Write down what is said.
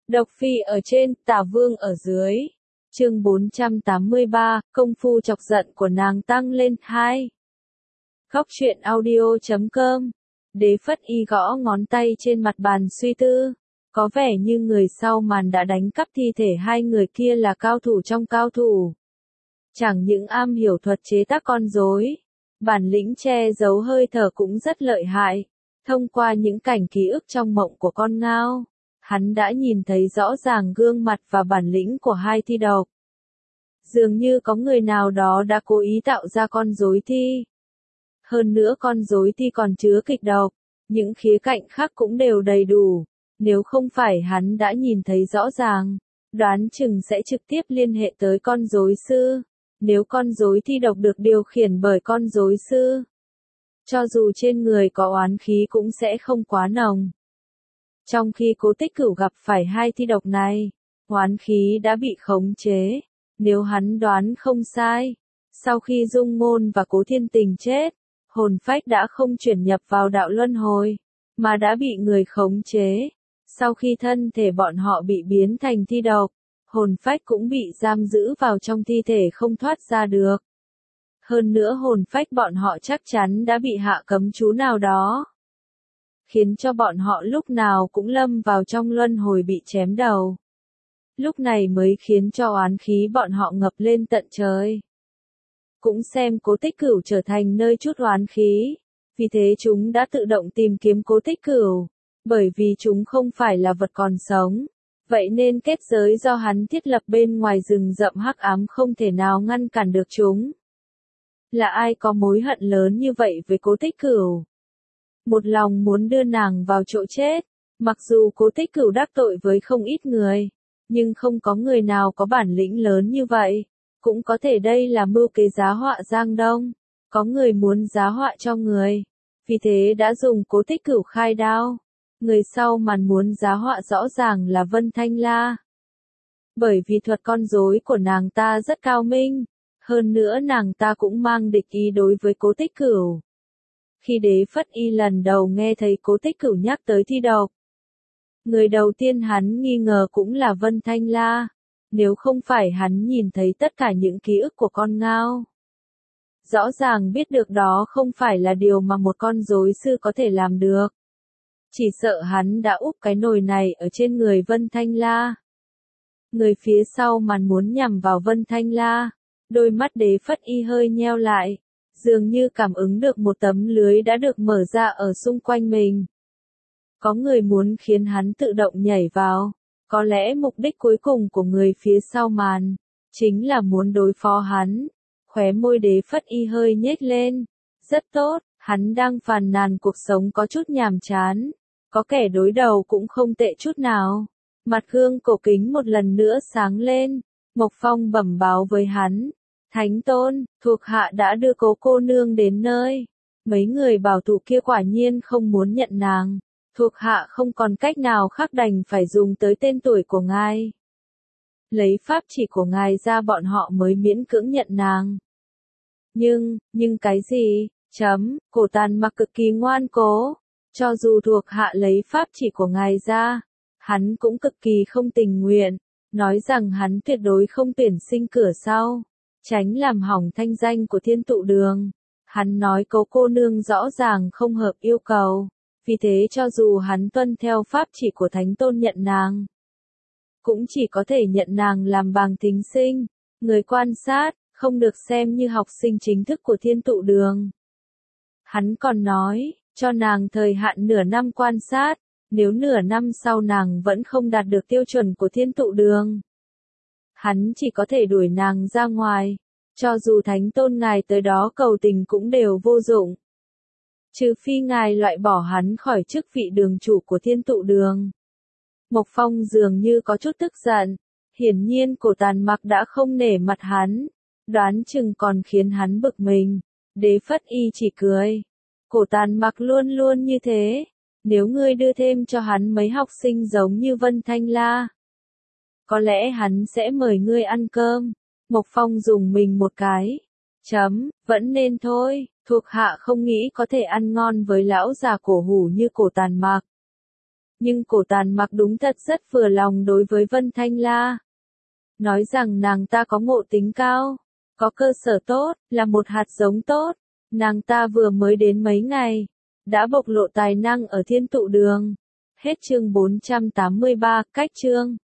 Độc phi ở trên, tả vương ở dưới. Chương 483, công phu chọc giận của nàng tăng lên 2. Góc truyện audio.com. Đế Phất Y gõ ngón tay trên mặt bàn suy tư. Có vẻ như người sau màn đã đánh cắp thi thể hai người kia là cao thủ trong cao thủ. Chẳng những am hiểu thuật chế tác con rối, bản lĩnh che giấu hơi thở cũng rất lợi hại. Thông qua những cảnh ký ức trong mộng của con ngao, hắn đã nhìn thấy rõ ràng gương mặt và bản lĩnh của hai thi độc. Dường như có người nào đó đã cố ý tạo ra con rối thi. Hơn nữa con rối thi còn chứa kịch độc, những khía cạnh khác cũng đều đầy đủ. Nếu không phải hắn đã nhìn thấy rõ ràng, đoán chừng sẽ trực tiếp liên hệ tới con rối sư. Nếu con rối thi độc được điều khiển bởi con rối sư, cho dù trên người có oán khí cũng sẽ không quá nồng. Trong khi Cố Tích Cửu gặp phải hai thi độc này, oán khí đã bị khống chế. Nếu hắn đoán không sai, sau khi Dung Ngôn và Cố Thiên Tình chết, hồn phách đã không chuyển nhập vào đạo luân hồi, mà đã bị người khống chế. Sau khi thân thể bọn họ bị biến thành thi độc, hồn phách cũng bị giam giữ vào trong thi thể không thoát ra được. Hơn nữa hồn phách bọn họ chắc chắn đã bị hạ cấm chú nào đó, khiến cho bọn họ lúc nào cũng lâm vào trong luân hồi bị chém đầu. Lúc này mới khiến cho oán khí bọn họ ngập lên tận trời. Cũng xem Cố Tích Cửu trở thành nơi trút oán khí, vì thế chúng đã tự động tìm kiếm Cố Tích Cửu, bởi vì chúng không phải là vật còn sống. Vậy nên kết giới do hắn thiết lập bên ngoài rừng rậm hắc ám không thể nào ngăn cản được chúng. Là ai có mối hận lớn như vậy với Cố Tích Cửu? Một lòng muốn đưa nàng vào chỗ chết. Mặc dù Cố Tích Cửu đắc tội với không ít người, nhưng không có người nào có bản lĩnh lớn như vậy. Cũng có thể đây là mưu kế giá họa Giang Đông. Có người muốn giá họa cho người, vì thế đã dùng Cố Tích Cửu khai đao. Người sau màn muốn giá họa rõ ràng là Vân Thanh La. Bởi vì thuật con rối của nàng ta rất cao minh, hơn nữa nàng ta cũng mang địch ý đối với Cố Tích Cửu. Khi Đế Phất Y lần đầu nghe thấy Cố Tích Cửu nhắc tới thi độc, người đầu tiên hắn nghi ngờ cũng là Vân Thanh La. Nếu không phải hắn nhìn thấy tất cả những ký ức của con ngao, rõ ràng biết được đó không phải là điều mà một con rối sư có thể làm được. Chỉ sợ hắn đã úp cái nồi này ở trên người Vân Thanh La. Người phía sau màn muốn nhằm vào Vân Thanh La, đôi mắt Đế Phất Y hơi nheo lại, dường như cảm ứng được một tấm lưới đã được mở ra ở xung quanh mình. Có người muốn khiến hắn tự động nhảy vào, có lẽ mục đích cuối cùng của người phía sau màn, chính là muốn đối phó hắn. Khóe môi Đế Phất Y hơi nhếch lên, rất tốt, hắn đang phàn nàn cuộc sống có chút nhàm chán. Có kẻ đối đầu cũng không tệ chút nào. Mặt gương cổ kính một lần nữa sáng lên. Mộc Phong bẩm báo với hắn. Thánh Tôn, thuộc hạ đã đưa Cố cô nương đến nơi. Mấy người bảo thủ kia quả nhiên không muốn nhận nàng. Thuộc hạ không còn cách nào khác đành phải dùng tới tên tuổi của ngài. Lấy pháp chỉ của ngài ra bọn họ mới miễn cưỡng nhận nàng. Nhưng cái gì? Cổ Tàn Mặc cực kỳ ngoan cố. Cho dù thuộc hạ lấy pháp chỉ của ngài ra, hắn cũng cực kỳ không tình nguyện, nói rằng hắn tuyệt đối không tuyển sinh cửa sau, tránh làm hỏng thanh danh của Thiên Tụ Đường. Hắn nói Cố cô nương rõ ràng không hợp yêu cầu, vì thế cho dù hắn tuân theo pháp chỉ của Thánh Tôn nhận nàng, cũng chỉ có thể nhận nàng làm bàng thính sinh, người quan sát, không được xem như học sinh chính thức của Thiên Tụ Đường. Hắn còn nói, cho nàng thời hạn nửa năm quan sát, nếu nửa năm sau nàng vẫn không đạt được tiêu chuẩn của Thiên Tụ Đường, hắn chỉ có thể đuổi nàng ra ngoài, cho dù Thánh Tôn ngài tới đó cầu tình cũng đều vô dụng. Trừ phi ngài loại bỏ hắn khỏi chức vị đường chủ của Thiên Tụ Đường. Mộc Phong dường như có chút tức giận, hiển nhiên Cổ Tàn Mặc đã không nể mặt hắn, đoán chừng còn khiến hắn bực mình. Đế Phất Y chỉ cười. Cổ Tàn Mặc luôn luôn như thế, nếu ngươi đưa thêm cho hắn mấy học sinh giống như Vân Thanh La, có lẽ hắn sẽ mời ngươi ăn cơm. Mộc Phong dùng mình một cái. Vẫn nên thôi, thuộc hạ không nghĩ có thể ăn ngon với lão già cổ hủ như Cổ Tàn Mặc. Nhưng cổ Tàn Mặc đúng thật rất vừa lòng đối với Vân Thanh La. Nói rằng nàng ta có ngộ tính cao, có cơ sở tốt, là một hạt giống tốt. Nàng ta vừa mới đến mấy ngày, đã bộc lộ tài năng ở Thiên Tụ Đường. Hết chương 483, cách chương.